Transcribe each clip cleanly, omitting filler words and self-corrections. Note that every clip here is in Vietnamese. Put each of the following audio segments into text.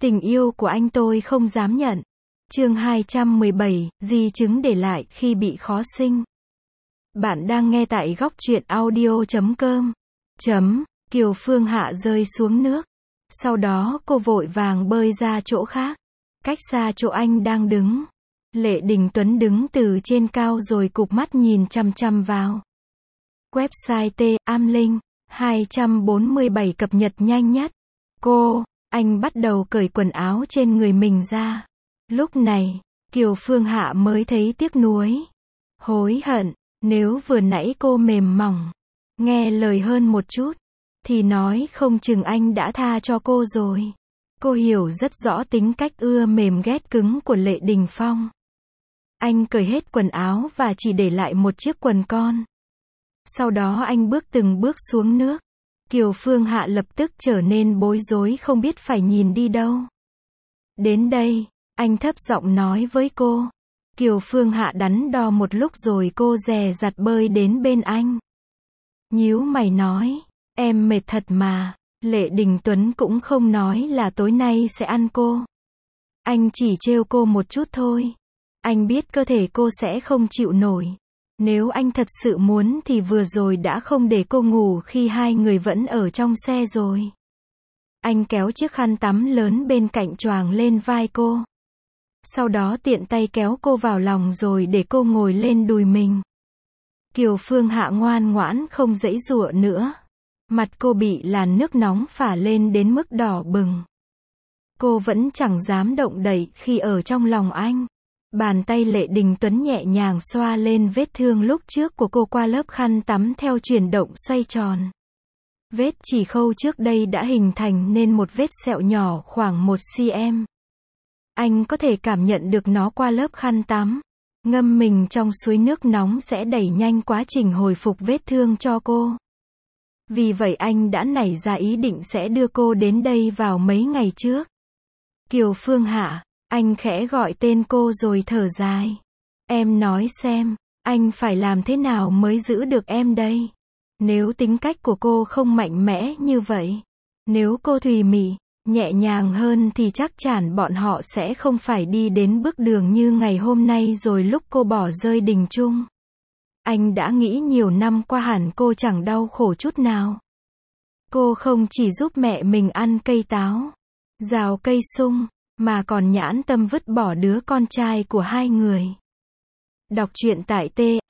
Tình yêu của anh tôi không dám nhận. Chương 217, di chứng để lại khi bị khó sinh. Bạn đang nghe tại góc truyện audio.com. Kiều Phương Hạ rơi xuống nước. Sau đó cô vội vàng bơi ra chỗ khác. Cách xa chỗ anh đang đứng. Lệ Đình Tuấn đứng từ trên cao rồi cụp mắt nhìn chằm chằm vào. Website T-Am-Linh 247 cập nhật nhanh nhất. Anh bắt đầu cởi quần áo trên người mình ra. Lúc này, Kiều Phương Hạ mới thấy tiếc nuối. Hối hận, nếu vừa nãy cô mềm mỏng, nghe lời hơn một chút, thì nói không chừng anh đã tha cho cô rồi. Cô hiểu rất rõ tính cách ưa mềm ghét cứng của Lệ Đình Phong. Anh cởi hết quần áo và chỉ để lại một chiếc quần con. Sau đó anh bước từng bước xuống nước. Kiều Phương Hạ lập tức trở nên bối rối không biết phải nhìn đi đâu. Đến đây, anh thấp giọng nói với cô. Kiều Phương Hạ đắn đo một lúc rồi cô dè dặt bơi đến bên anh. Nhíu mày nói, em mệt thật mà. Lệ Đình Tuấn cũng không nói là tối nay sẽ ăn cô. Anh chỉ trêu cô một chút thôi. Anh biết cơ thể cô sẽ không chịu nổi. Nếu anh thật sự muốn thì vừa rồi đã không để cô ngủ khi hai người vẫn ở trong xe rồi. Anh kéo chiếc khăn tắm lớn bên cạnh choàng lên vai cô. Sau đó tiện tay kéo cô vào lòng rồi để cô ngồi lên đùi mình. Kiều Phương Hạ ngoan ngoãn không giãy giụa nữa. Mặt cô bị làn nước nóng phả lên đến mức đỏ bừng. Cô vẫn chẳng dám động đậy khi ở trong lòng anh. Bàn tay Lệ Đình Tuấn nhẹ nhàng xoa lên vết thương lúc trước của cô qua lớp khăn tắm theo chuyển động xoay tròn. Vết chỉ khâu trước đây đã hình thành nên một vết sẹo nhỏ khoảng 1 cm. Anh có thể cảm nhận được nó qua lớp khăn tắm. Ngâm mình trong suối nước nóng sẽ đẩy nhanh quá trình hồi phục vết thương cho cô. Vì vậy anh đã nảy ra ý định sẽ đưa cô đến đây vào mấy ngày trước. Kiều Phương Hạ, anh khẽ gọi tên cô rồi thở dài. Em nói xem, anh phải làm thế nào mới giữ được em đây? Nếu tính cách của cô không mạnh mẽ như vậy, nếu cô thùy mị, nhẹ nhàng hơn thì chắc chắn bọn họ sẽ không phải đi đến bước đường như ngày hôm nay rồi lúc cô bỏ rơi Đình Trung. Anh đã nghĩ nhiều năm qua hẳn cô chẳng đau khổ chút nào. Cô không chỉ giúp mẹ mình ăn cây táo, rào cây sung, mà còn nhãn tâm vứt bỏ đứa con trai của hai người. Đọc truyện tại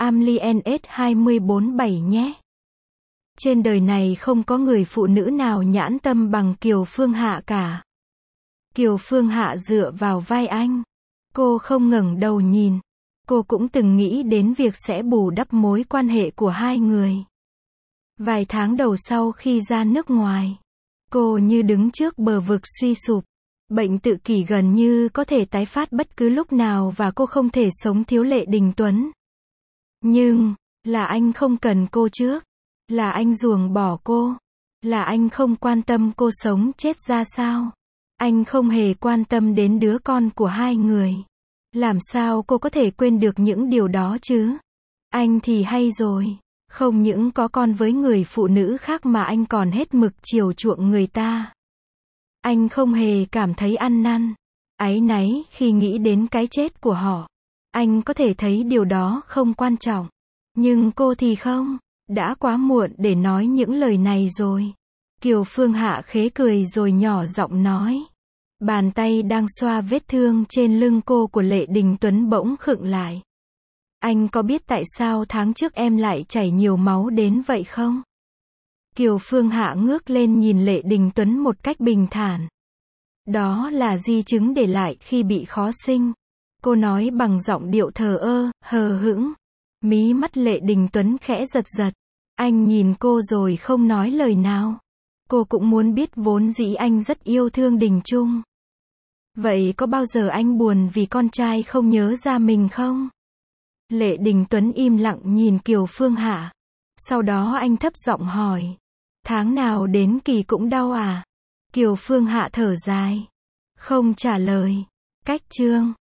T-Am-Li-NS247 nhé. Trên đời này không có người phụ nữ nào nhãn tâm bằng Kiều Phương Hạ cả. Kiều Phương Hạ dựa vào vai anh. Cô không ngẩng đầu nhìn. Cô cũng từng nghĩ đến việc sẽ bù đắp mối quan hệ của hai người. Vài tháng đầu sau khi ra nước ngoài, cô như đứng trước bờ vực suy sụp. Bệnh tự kỷ gần như có thể tái phát bất cứ lúc nào và cô không thể sống thiếu Lệ Đình Tuấn. Nhưng, là anh không cần cô trước. Là anh ruồng bỏ cô. Là anh không quan tâm cô sống chết ra sao. Anh không hề quan tâm đến đứa con của hai người. Làm sao cô có thể quên được những điều đó chứ? Anh thì hay rồi. Không những có con với người phụ nữ khác mà anh còn hết mực chiều chuộng người ta. Anh không hề cảm thấy ăn năn, áy náy khi nghĩ đến cái chết của họ. Anh có thể thấy điều đó không quan trọng. Nhưng cô thì không. Đã quá muộn để nói những lời này rồi. Kiều Phương Hạ khế cười rồi nhỏ giọng nói. Bàn tay đang xoa vết thương trên lưng cô của Lệ Đình Tuấn bỗng khựng lại. Anh có biết tại sao tháng trước em lại chảy nhiều máu đến vậy không? Kiều Phương Hạ ngước lên nhìn Lệ Đình Tuấn một cách bình thản. Đó là di chứng để lại khi bị khó sinh. Cô nói bằng giọng điệu thờ ơ, hờ hững. Mí mắt Lệ Đình Tuấn khẽ giật giật. Anh nhìn cô rồi không nói lời nào. Cô cũng muốn biết vốn dĩ anh rất yêu thương Đình Trung. Vậy có bao giờ anh buồn vì con trai không nhớ ra mình không? Lệ Đình Tuấn im lặng nhìn Kiều Phương Hạ. Sau đó anh thấp giọng hỏi. Tháng nào đến kỳ cũng đau à? Kiều Phương Hạ thở dài. Không trả lời. Cách chương.